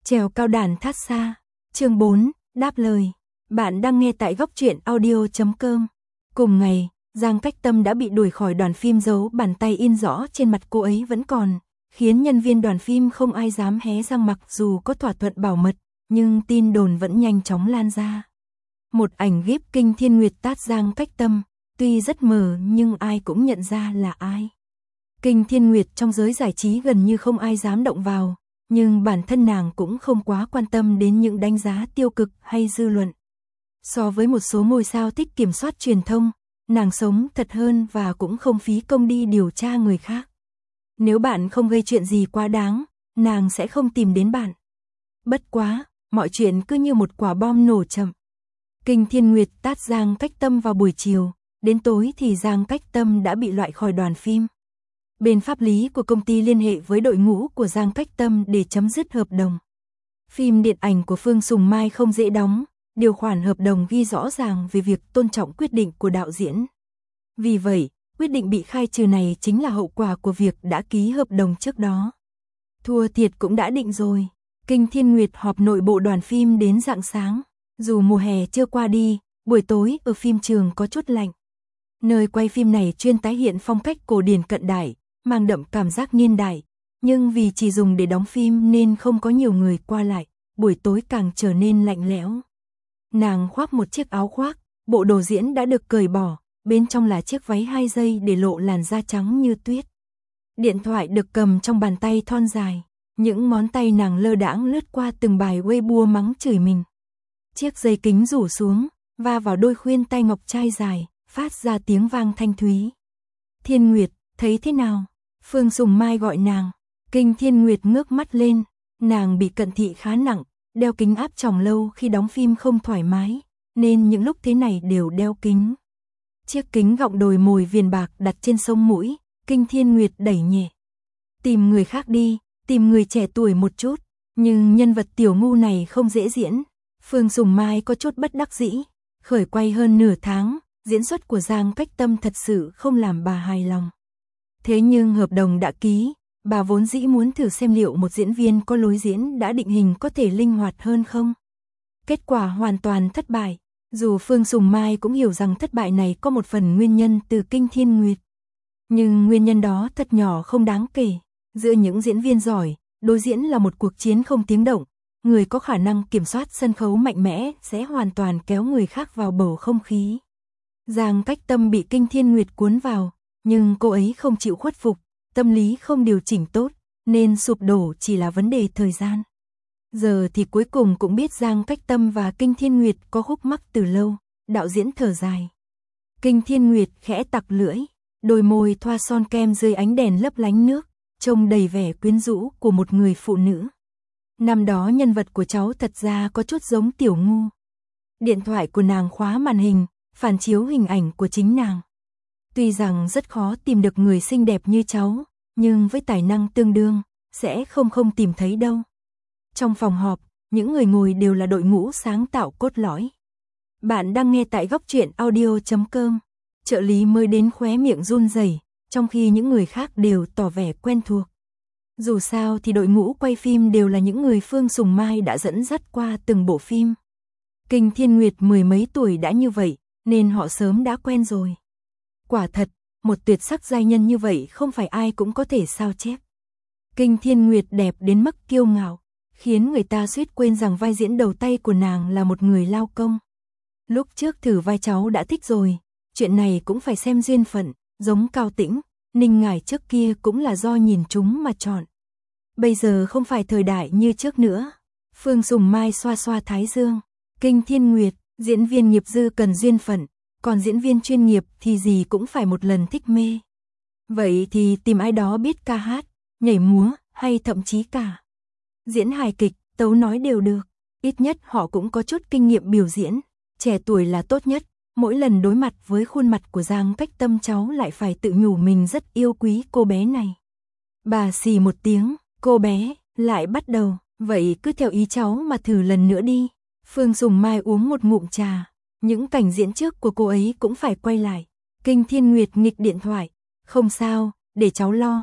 Trèo cao đàn thát xa. Chương 4, đáp lời. Bạn đang nghe tại góc truyện audio.com. Cùng ngày, Giang Cách Tâm đã bị đuổi khỏi đoàn phim, dấu bàn tay in rõ trên mặt cô ấy vẫn còn, khiến nhân viên đoàn phim không ai dám hé răng. Mặc dù có thỏa thuận bảo mật, nhưng tin đồn vẫn nhanh chóng lan ra. Một ảnh ghép Kinh Thiên Nguyệt tát Giang Cách Tâm, tuy rất mờ nhưng ai cũng nhận ra là ai. Kinh Thiên Nguyệt trong giới giải trí gần như không ai dám động vào, nhưng bản thân nàng cũng không quá quan tâm đến những đánh giá tiêu cực hay dư luận. So với một số ngôi sao thích kiểm soát truyền thông, nàng sống thật hơn và cũng không phí công đi điều tra người khác. Nếu bạn không gây chuyện gì quá đáng, nàng sẽ không tìm đến bạn. Bất quá, mọi chuyện cứ như một quả bom nổ chậm. Kinh Thiên Nguyệt tát Giang Cách Tâm vào buổi chiều, đến tối thì Giang Cách Tâm đã bị loại khỏi đoàn phim. Bên pháp lý của công ty liên hệ với đội ngũ của Giang Cách Tâm để chấm dứt hợp đồng. Phim điện ảnh của Phương Sùng Mai không dễ đóng, điều khoản hợp đồng ghi rõ ràng về việc tôn trọng quyết định của đạo diễn. Vì vậy, quyết định bị khai trừ này chính là hậu quả của việc đã ký hợp đồng trước đó. Thua thiệt cũng đã định rồi. Kinh Thiên Nguyệt họp nội bộ đoàn phim đến rạng sáng. Dù mùa hè chưa qua đi, buổi tối ở phim trường có chút lạnh. Nơi quay phim này chuyên tái hiện phong cách cổ điển cận đại, mang đậm cảm giác niên đại, nhưng vì chỉ dùng để đóng phim nên không có nhiều người qua lại, buổi tối càng trở nên lạnh lẽo. Nàng khoác một chiếc áo khoác, bộ đồ diễn đã được cởi bỏ, bên trong là chiếc váy 2 dây để lộ làn da trắng như tuyết. Điện thoại được cầm trong bàn tay thon dài, những ngón tay nàng lơ đãng lướt qua từng bài Weibo mắng chửi mình. Chiếc dây kính rủ xuống, va vào đôi khuyên tay ngọc trai dài, phát ra tiếng vang thanh thúy. Thiên Nguyệt, thấy thế nào? Phương Sùng Mai gọi nàng. Kinh Thiên Nguyệt ngước mắt lên, nàng bị cận thị khá nặng, đeo kính áp tròng lâu khi đóng phim không thoải mái, nên những lúc thế này đều đeo kính. Chiếc kính gọng đồi mồi viền bạc đặt trên sống mũi, Kinh Thiên Nguyệt đẩy nhẹ. Tìm người khác đi, tìm người trẻ tuổi một chút, nhưng nhân vật tiểu ngu này không dễ diễn. Phương Sùng Mai có chút bất đắc dĩ, khởi quay hơn nửa tháng, diễn xuất của Giang Cách Tâm thật sự không làm bà hài lòng. Thế nhưng hợp đồng đã ký, bà vốn dĩ muốn thử xem liệu một diễn viên có lối diễn đã định hình có thể linh hoạt hơn không. Kết quả hoàn toàn thất bại, dù Phương Sùng Mai cũng hiểu rằng thất bại này có một phần nguyên nhân từ Kinh Thiên Nguyệt. Nhưng nguyên nhân đó thật nhỏ không đáng kể, giữa những diễn viên giỏi, đối diễn là một cuộc chiến không tiếng động. Người có khả năng kiểm soát sân khấu mạnh mẽ sẽ hoàn toàn kéo người khác vào bầu không khí. Giang Cách Tâm bị Kinh Thiên Nguyệt cuốn vào, nhưng cô ấy không chịu khuất phục, tâm lý không điều chỉnh tốt, nên sụp đổ chỉ là vấn đề thời gian. Giờ thì cuối cùng cũng biết Giang Cách Tâm và Kinh Thiên Nguyệt có khúc mắc từ lâu, đạo diễn thở dài. Kinh Thiên Nguyệt khẽ tặc lưỡi, đôi môi thoa son kem dưới ánh đèn lấp lánh nước, trông đầy vẻ quyến rũ của một người phụ nữ. Năm đó nhân vật của cháu thật ra có chút giống tiểu ngu. Điện thoại của nàng khóa màn hình, phản chiếu hình ảnh của chính nàng. Tuy rằng rất khó tìm được người xinh đẹp như cháu, nhưng với tài năng tương đương, sẽ không tìm thấy đâu. Trong phòng họp, những người ngồi đều là đội ngũ sáng tạo cốt lõi. Bạn đang nghe tại góc truyện audio.com. Trợ lý mới đến khóe miệng run rẩy, trong khi những người khác đều tỏ vẻ quen thuộc. Dù sao thì đội ngũ quay phim đều là những người Phương Sùng Mai đã dẫn dắt qua từng bộ phim. Kinh Thiên Nguyệt mười mấy tuổi đã như vậy, nên họ sớm đã quen rồi. Quả thật, một tuyệt sắc giai nhân như vậy không phải ai cũng có thể sao chép. Kinh Thiên Nguyệt đẹp đến mức kiêu ngạo, khiến người ta suýt quên rằng vai diễn đầu tay của nàng là một người lao công. Lúc trước thử vai cháu đã thích rồi, chuyện này cũng phải xem duyên phận, giống Cao Tĩnh, Ninh Ngải trước kia cũng là do nhìn chúng mà chọn. Bây giờ không phải thời đại như trước nữa. Phương Sùng Mai xoa xoa thái dương. Kinh Thiên Nguyệt, diễn viên nghiệp dư cần duyên phận, còn diễn viên chuyên nghiệp thì gì cũng phải một lần thích mê. Vậy thì tìm ai đó biết ca hát, nhảy múa hay thậm chí cả diễn hài kịch, tấu nói đều được. Ít nhất họ cũng có chút kinh nghiệm biểu diễn, trẻ tuổi là tốt nhất. Mỗi lần đối mặt với khuôn mặt của Giang Cách Tâm, cháu lại phải tự nhủ mình rất yêu quý cô bé này. Bà xì một tiếng, cô bé lại bắt đầu, vậy cứ theo ý cháu mà thử lần nữa đi. Phương Sùng Mai uống một ngụm trà, những cảnh diễn trước của cô ấy cũng phải quay lại. Kinh Thiên Nguyệt nghịch điện thoại, không sao, để cháu lo.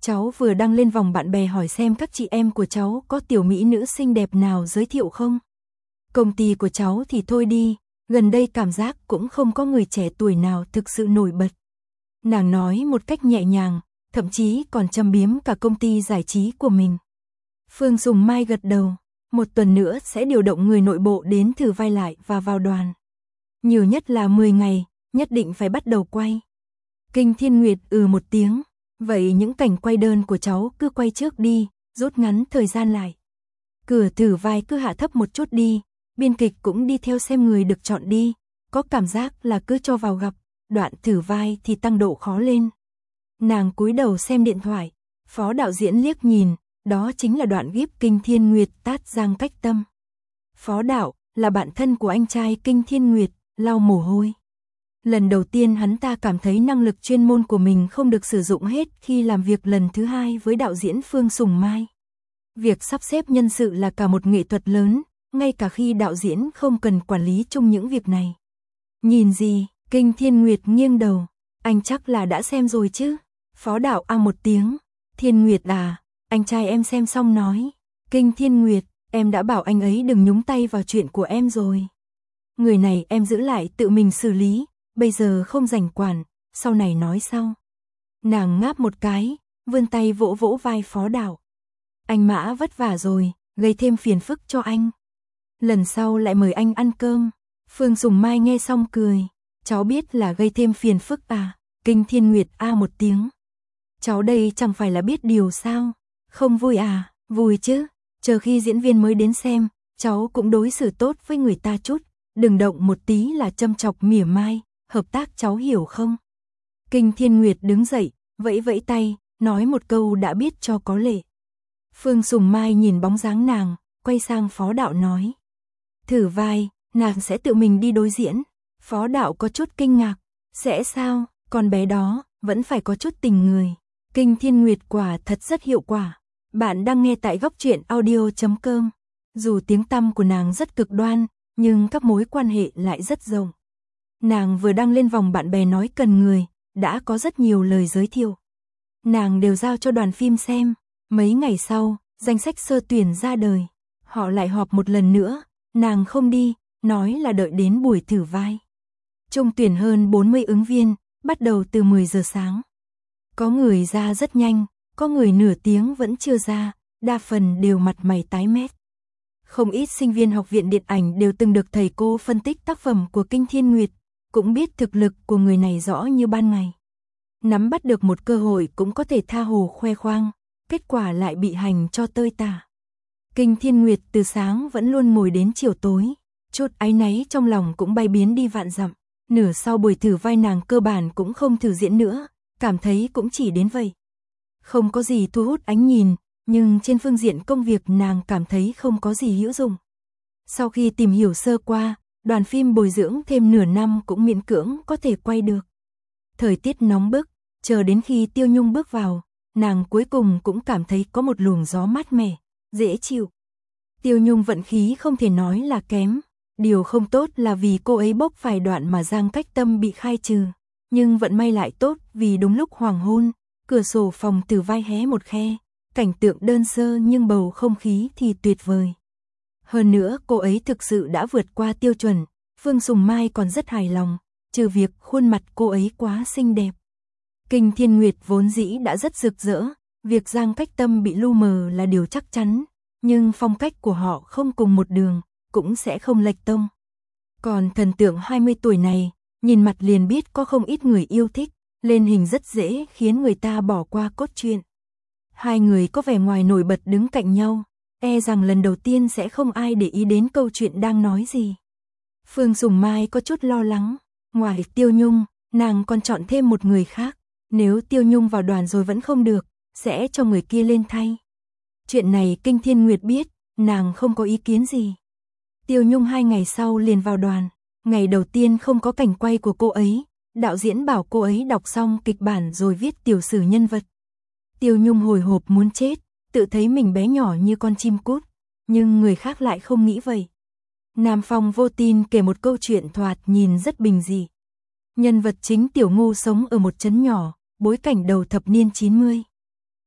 Cháu vừa đăng lên vòng bạn bè hỏi xem các chị em của cháu có tiểu mỹ nữ xinh đẹp nào giới thiệu không. Công ty của cháu thì thôi đi, gần đây cảm giác cũng không có người trẻ tuổi nào thực sự nổi bật. Nàng nói một cách nhẹ nhàng, thậm chí còn châm biếm cả công ty giải trí của mình. Phương Sùng Mai gật đầu, 1 tuần nữa sẽ điều động người nội bộ đến thử vai lại và vào đoàn. Nhiều nhất là 10 ngày, nhất định phải bắt đầu quay. Kinh Thiên Nguyệt một tiếng, vậy những cảnh quay đơn của cháu cứ quay trước đi, rút ngắn thời gian lại. Cửa thử vai cứ hạ thấp một chút đi, biên kịch cũng đi theo xem người được chọn đi, có cảm giác là cứ cho vào gặp, đoạn thử vai thì tăng độ khó lên. Nàng cúi đầu xem điện thoại, phó đạo diễn liếc nhìn, đó chính là đoạn gíp Kinh Thiên Nguyệt tát Giang Cách Tâm. Phó đạo, là bạn thân của anh trai Kinh Thiên Nguyệt, lau mồ hôi. Lần đầu tiên hắn ta cảm thấy năng lực chuyên môn của mình không được sử dụng hết khi làm việc lần thứ 2 với đạo diễn Phương Sùng Mai. Việc sắp xếp nhân sự là cả một nghệ thuật lớn, ngay cả khi đạo diễn không cần quản lý chung những việc này. Nhìn gì, Kinh Thiên Nguyệt nghiêng đầu, anh chắc là đã xem rồi chứ. Phó đạo một tiếng, Thiên Nguyệt à, anh trai em xem xong nói. Kinh Thiên Nguyệt, em đã bảo anh ấy đừng nhúng tay vào chuyện của em rồi. Người này em giữ lại tự mình xử lý, bây giờ không rảnh quản, sau này nói sau. Nàng ngáp một cái, vươn tay vỗ vỗ vai phó đạo. Anh Mã vất vả rồi, gây thêm phiền phức cho anh. Lần sau lại mời anh ăn cơm. Phương Sùng Mai nghe xong cười. Cháu biết là gây thêm phiền phức à? Kinh Thiên Nguyệt một tiếng. Cháu đây chẳng phải là biết điều sao? Không vui à? Vui chứ. Chờ khi diễn viên mới đến xem, cháu cũng đối xử tốt với người ta chút. Đừng động một tí là châm chọc mỉa mai, hợp tác cháu hiểu không? Kinh Thiên Nguyệt đứng dậy, vẫy vẫy tay, nói một câu đã biết cho có lệ. Phương Sùng Mai nhìn bóng dáng nàng, quay sang phó đạo nói. Thử vai, nàng sẽ tự mình đi đối diễn. Phó đạo có chút kinh ngạc. Sẽ sao, con bé đó, vẫn phải có chút tình người. Kinh Thiên Nguyệt quả thật rất hiệu quả. Bạn đang nghe tại Góc Truyện Audio.com. Dù tiếng tăm của nàng rất cực đoan, nhưng các mối quan hệ lại rất rộng. Nàng vừa đăng lên vòng bạn bè nói cần người, đã có rất nhiều lời giới thiệu. Nàng đều giao cho đoàn phim xem. Mấy ngày sau, danh sách sơ tuyển ra đời. Họ lại họp một lần nữa, nàng không đi, nói là đợi đến buổi thử vai. Chung tuyển hơn 40 ứng viên, bắt đầu từ 10 giờ sáng. Có người ra rất nhanh, có người nửa tiếng vẫn chưa ra, đa phần đều mặt mày tái mét. Không ít sinh viên học viện điện ảnh đều từng được thầy cô phân tích tác phẩm của Kinh Thiên Nguyệt, cũng biết thực lực của người này rõ như ban ngày. Nắm bắt được một cơ hội cũng có thể tha hồ khoe khoang, kết quả lại bị hành cho tơi tả. Kinh Thiên Nguyệt từ sáng vẫn luôn ngồi đến chiều tối, chút áy náy trong lòng cũng bay biến đi vạn dặm. Nửa sau buổi thử vai nàng cơ bản cũng không thử diễn nữa, cảm thấy cũng chỉ đến vậy. Không có gì thu hút ánh nhìn, nhưng trên phương diện công việc nàng cảm thấy không có gì hữu dụng. Sau khi tìm hiểu sơ qua, đoàn phim bồi dưỡng thêm nửa năm cũng miễn cưỡng có thể quay được. Thời tiết nóng bức, chờ đến khi Tiêu Nhung bước vào, nàng cuối cùng cũng cảm thấy có một luồng gió mát mẻ, dễ chịu. Tiêu Nhung vận khí không thể nói là kém. Điều không tốt là vì cô ấy bốc phải đoạn mà Giang Cách Tâm bị khai trừ. Nhưng vận may lại tốt vì đúng lúc hoàng hôn, cửa sổ phòng thử vai hé một khe. Cảnh tượng đơn sơ nhưng bầu không khí thì tuyệt vời. Hơn nữa cô ấy thực sự đã vượt qua tiêu chuẩn. Phương Sùng Mai còn rất hài lòng, trừ việc khuôn mặt cô ấy quá xinh đẹp. Kinh Thiên Nguyệt vốn dĩ đã rất rực rỡ. Việc Giang Cách Tâm bị lu mờ là điều chắc chắn. Nhưng phong cách của họ không cùng một đường, cũng sẽ không lệch tông. Còn thần tượng 20 tuổi này, nhìn mặt liền biết có không ít người yêu thích, lên hình rất dễ khiến người ta bỏ qua cốt truyện. Hai người có vẻ ngoài nổi bật đứng cạnh nhau, e rằng lần đầu tiên sẽ không ai để ý đến câu chuyện đang nói gì. Phương Sùng Mai có chút lo lắng, ngoài Tiêu Nhung, nàng còn chọn thêm một người khác, nếu Tiêu Nhung vào đoàn rồi vẫn không được, sẽ cho người kia lên thay. Chuyện này Kinh Thiên Nguyệt biết, nàng không có ý kiến gì. Tiêu Nhung 2 ngày sau liền vào đoàn, ngày đầu tiên không có cảnh quay của cô ấy, đạo diễn bảo cô ấy đọc xong kịch bản rồi viết tiểu sử nhân vật. Tiêu Nhung hồi hộp muốn chết, tự thấy mình bé nhỏ như con chim cút, nhưng người khác lại không nghĩ vậy. Nam Phong vô tin kể một câu chuyện thoạt nhìn rất bình dị. Nhân vật chính Tiểu Ngu sống ở một trấn nhỏ, bối cảnh đầu thập niên 90.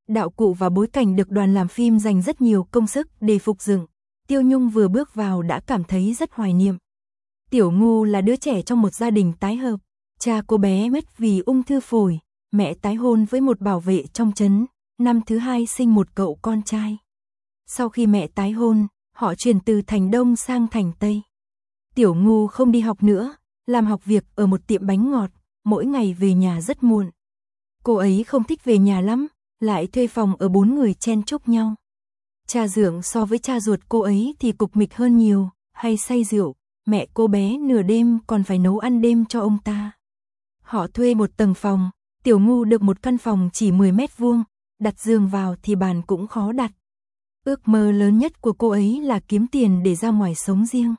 Đạo cụ và bối cảnh được đoàn làm phim dành rất nhiều công sức để phục dựng. Tiêu Nhung vừa bước vào đã cảm thấy rất hoài niệm. Tiểu Ngu là đứa trẻ trong một gia đình tái hợp. Cha cô bé mất vì ung thư phổi, mẹ tái hôn với một bảo vệ trong trấn, năm thứ hai sinh một cậu con trai. Sau khi mẹ tái hôn, họ chuyển từ thành Đông sang thành Tây. Tiểu Ngu không đi học nữa, làm học việc ở một tiệm bánh ngọt, mỗi ngày về nhà rất muộn. Cô ấy không thích về nhà lắm, lại thuê phòng ở 4 người chen chúc nhau. Cha dượng so với cha ruột cô ấy thì cục mịch hơn nhiều, hay say rượu, mẹ cô bé nửa đêm còn phải nấu ăn đêm cho ông ta. Họ thuê một tầng phòng, Tiểu Ngu được một căn phòng chỉ 10 mét vuông, đặt giường vào thì bàn cũng khó đặt. Ước mơ lớn nhất của cô ấy là kiếm tiền để ra ngoài sống riêng.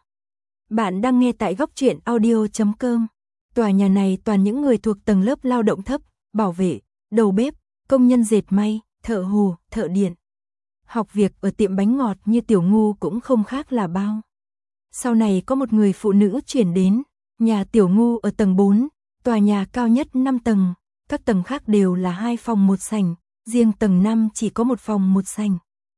Bạn đang nghe tại góc truyện audio.com. Tòa nhà này toàn những người thuộc tầng lớp lao động thấp, bảo vệ, đầu bếp, công nhân dệt may, thợ hồ, thợ điện. Học việc ở tiệm bánh ngọt như Tiểu Ngu cũng không khác là bao. Sau này có một người phụ nữ chuyển đến, nhà Tiểu Ngu ở tầng 4, tòa nhà cao nhất 5 tầng, các tầng khác đều là 2 phòng 1 sảnh, riêng tầng 5 chỉ có 1 phòng 1 sảnh.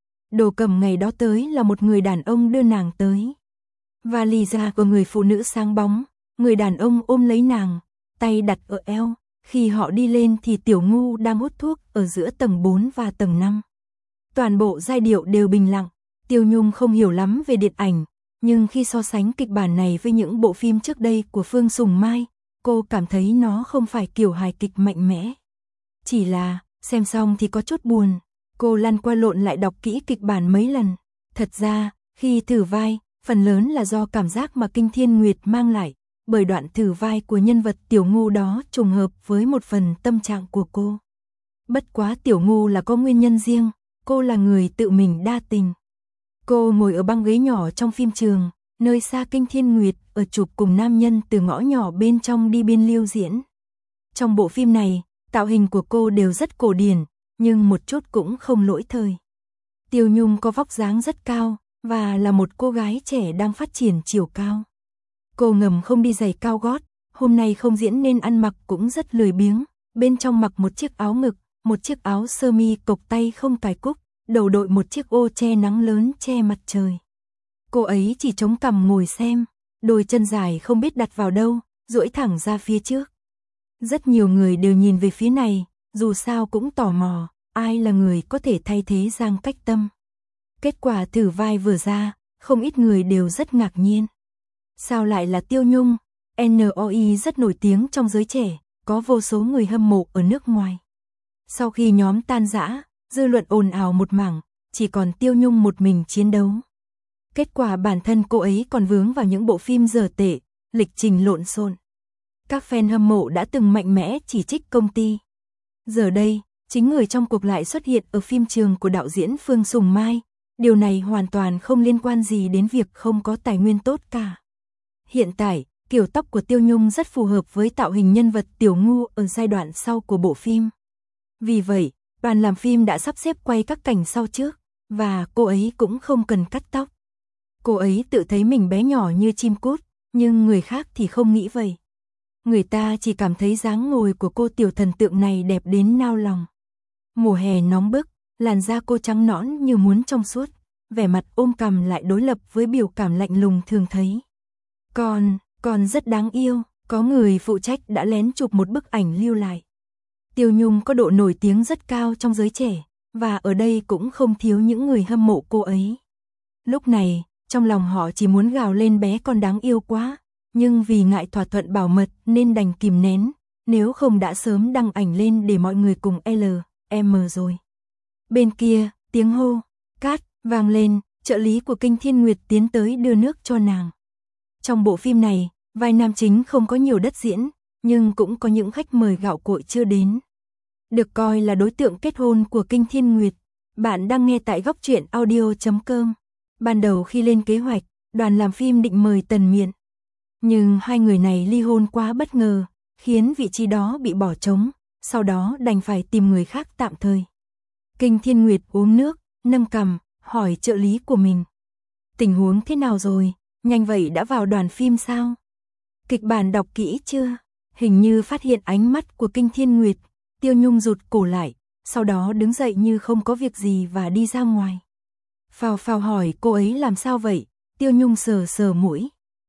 Đồ cầm ngày đó tới là một người đàn ông đưa nàng tới. Vali da của người phụ nữ sáng bóng, người đàn ông ôm lấy nàng, tay đặt ở eo, khi họ đi lên thì Tiểu Ngu đang hút thuốc ở giữa tầng 4 và tầng 5. Toàn bộ giai điệu đều bình lặng, Tiêu Nhung không hiểu lắm về điện ảnh, nhưng khi so sánh kịch bản này với những bộ phim trước đây của Phương Sùng Mai, cô cảm thấy nó không phải kiểu hài kịch mạnh mẽ. Chỉ là, xem xong thì có chút buồn, cô lăn qua lộn lại đọc kỹ kịch bản mấy lần. Thật ra, khi thử vai, phần lớn là do cảm giác mà Kinh Thiên Nguyệt mang lại, bởi đoạn thử vai của nhân vật Tiểu Ngu đó trùng hợp với một phần tâm trạng của cô. Bất quá Tiểu Ngu là có nguyên nhân riêng, cô là người tự mình đa tình. Cô ngồi ở băng ghế nhỏ trong phim trường, nơi xa Kinh Thiên Nguyệt ở chụp cùng nam nhân từ ngõ nhỏ bên trong đi biên lưu diễn. Trong bộ phim này, tạo hình của cô đều rất cổ điển, nhưng một chút cũng không lỗi thời. Tiêu Nhung có vóc dáng rất cao, và là một cô gái trẻ đang phát triển chiều cao. Cô ngầm không đi giày cao gót, hôm nay không diễn nên ăn mặc cũng rất lười biếng, bên trong mặc một chiếc áo ngực, một chiếc áo sơ mi cộc tay không cài cúc, đầu đội một chiếc ô che nắng lớn che mặt trời. Cô ấy chỉ chống cằm ngồi xem, đôi chân dài không biết đặt vào đâu, duỗi thẳng ra phía trước. Rất nhiều người đều nhìn về phía này, dù sao cũng tò mò, ai là người có thể thay thế Giang Cách Tâm. Kết quả thử vai vừa ra, không ít người đều rất ngạc nhiên. Sao lại là Tiêu Nhung? NOI rất nổi tiếng trong giới trẻ, có vô số người hâm mộ ở nước ngoài. Sau khi nhóm tan rã, dư luận ồn ào một mảng, chỉ còn Tiêu Nhung một mình chiến đấu. Kết quả bản thân cô ấy còn vướng vào những bộ phim dở tệ, lịch trình lộn xộn. Các fan hâm mộ đã từng mạnh mẽ chỉ trích công ty. Giờ đây, chính người trong cuộc lại xuất hiện ở phim trường của đạo diễn Phương Sùng Mai. Điều này hoàn toàn không liên quan gì đến việc không có tài nguyên tốt cả. Hiện tại, kiểu tóc của Tiêu Nhung rất phù hợp với tạo hình nhân vật Tiểu Ngu ở giai đoạn sau của bộ phim. Vì vậy, đoàn làm phim đã sắp xếp quay các cảnh sau trước, và cô ấy cũng không cần cắt tóc. Cô ấy tự thấy mình bé nhỏ như chim cút, nhưng người khác thì không nghĩ vậy. Người ta chỉ cảm thấy dáng ngồi của cô tiểu thần tượng này đẹp đến nao lòng. Mùa hè nóng bức, làn da cô trắng nõn như muốn trong suốt, vẻ mặt ôm cằm lại đối lập với biểu cảm lạnh lùng thường thấy. Còn rất đáng yêu, có người phụ trách đã lén chụp một bức ảnh lưu lại. Tiêu Nhung có độ nổi tiếng rất cao trong giới trẻ, và ở đây cũng không thiếu những người hâm mộ cô ấy. Lúc này, trong lòng họ chỉ muốn gào lên bé con đáng yêu quá, nhưng vì ngại thỏa thuận bảo mật nên đành kìm nén, nếu không đã sớm đăng ảnh lên để mọi người cùng LM rồi. Bên kia, tiếng hô, cát, vang lên, trợ lý của Kinh Thiên Nguyệt tiến tới đưa nước cho nàng. Trong bộ phim này, vai nam chính không có nhiều đất diễn, nhưng cũng có những khách mời gạo cội chưa đến. Được coi là đối tượng kết hôn của Kinh Thiên Nguyệt. Bạn đang nghe tại góc truyện audio.com. Ban đầu khi lên kế hoạch, đoàn làm phim định mời Tần Miện. Nhưng hai người này ly hôn quá bất ngờ, khiến vị trí đó bị bỏ trống, sau đó đành phải tìm người khác tạm thời. Kinh Thiên Nguyệt uống nước, nâng cằm, hỏi trợ lý của mình. Tình huống thế nào rồi, nhanh vậy đã vào đoàn phim sao? Kịch bản đọc kỹ chưa? Hình như phát hiện ánh mắt của Kinh Thiên Nguyệt, Tiêu Nhung rụt cổ lại, sau đó đứng dậy như không có việc gì và đi ra ngoài. Phào phào hỏi cô ấy làm sao vậy, Tiêu Nhung sờ sờ mũi.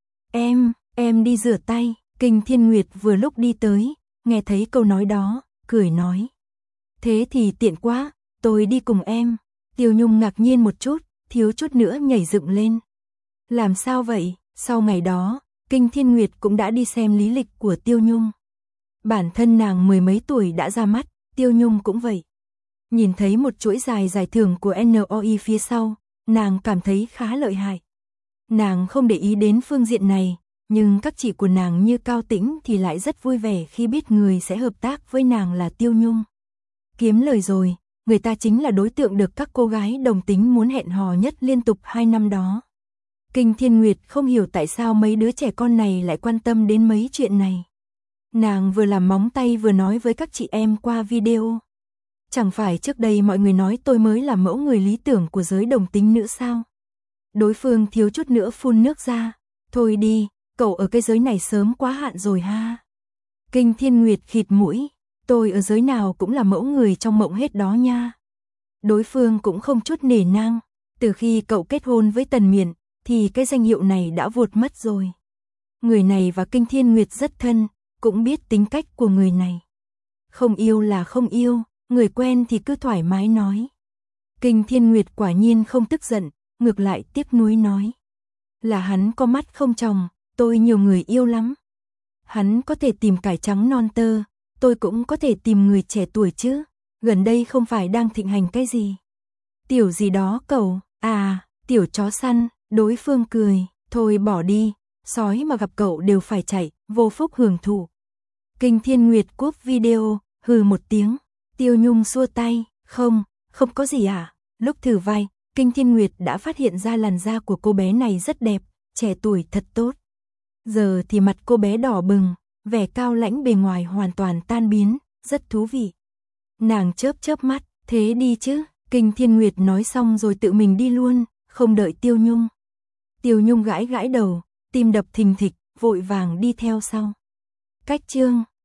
Em đi rửa tay. Kinh Thiên Nguyệt vừa lúc đi tới, nghe thấy câu nói đó, cười nói. Thế thì tiện quá, tôi đi cùng em. Tiêu Nhung ngạc nhiên một chút, thiếu chút nữa nhảy dựng lên. Làm sao vậy? Sau ngày đó, Kinh Thiên Nguyệt cũng đã đi xem lý lịch của Tiêu Nhung. Bản thân nàng mười mấy tuổi đã ra mắt, Tiêu Nhung cũng vậy. Nhìn thấy một chuỗi dài giải thưởng của NOI phía sau, nàng cảm thấy khá lợi hại. Nàng không để ý đến phương diện này, nhưng các chị của nàng như Cao Tĩnh thì lại rất vui vẻ khi biết người sẽ hợp tác với nàng là Tiêu Nhung. Kiếm lời rồi, người ta chính là đối tượng được các cô gái đồng tính muốn hẹn hò nhất liên tục 2 năm đó. Kinh Thiên Nguyệt không hiểu tại sao mấy đứa trẻ con này lại quan tâm đến mấy chuyện này. Nàng vừa làm móng tay vừa nói với các chị em qua video. Chẳng phải trước đây mọi người nói tôi mới là mẫu người lý tưởng của giới đồng tính nữ sao? Đối phương thiếu chút nữa phun nước ra. Thôi đi, cậu ở cái giới này sớm quá hạn rồi ha. Kinh Thiên Nguyệt khịt mũi. Tôi ở giới nào cũng là mẫu người trong mộng hết đó nha. Đối phương cũng không chút nể nang. Từ khi cậu kết hôn với Tần Miện, thì cái danh hiệu này đã vụt mất rồi. Người này và Kinh Thiên Nguyệt rất thân, cũng biết tính cách của người này. Không yêu là không yêu, người quen thì cứ thoải mái nói. Kinh Thiên Nguyệt quả nhiên không tức giận, ngược lại tiếc nuối nói. Là hắn có mắt không tròng, tôi nhiều người yêu lắm. Hắn có thể tìm cải trắng non tơ, tôi cũng có thể tìm người trẻ tuổi chứ. Gần đây không phải đang thịnh hành cái gì. Tiểu gì đó cậu, tiểu chó săn, đối phương cười, thôi bỏ đi, sói mà gặp cậu đều phải chạy, vô phúc hưởng thụ. Kinh Thiên Nguyệt cúp video, hừ một tiếng, Tiêu Nhung xua tay, không có gì à. Lúc thử vai, Kinh Thiên Nguyệt đã phát hiện ra làn da của cô bé này rất đẹp, trẻ tuổi thật tốt. Giờ thì mặt cô bé đỏ bừng, vẻ cao lãnh bề ngoài hoàn toàn tan biến, rất thú vị. Nàng chớp mắt, thế đi chứ. Kinh Thiên Nguyệt nói xong rồi tự mình đi luôn, không đợi Tiêu Nhung. Tiêu Nhung gãi đầu, tim đập thình thịch, vội vàng đi theo sau. Cách chương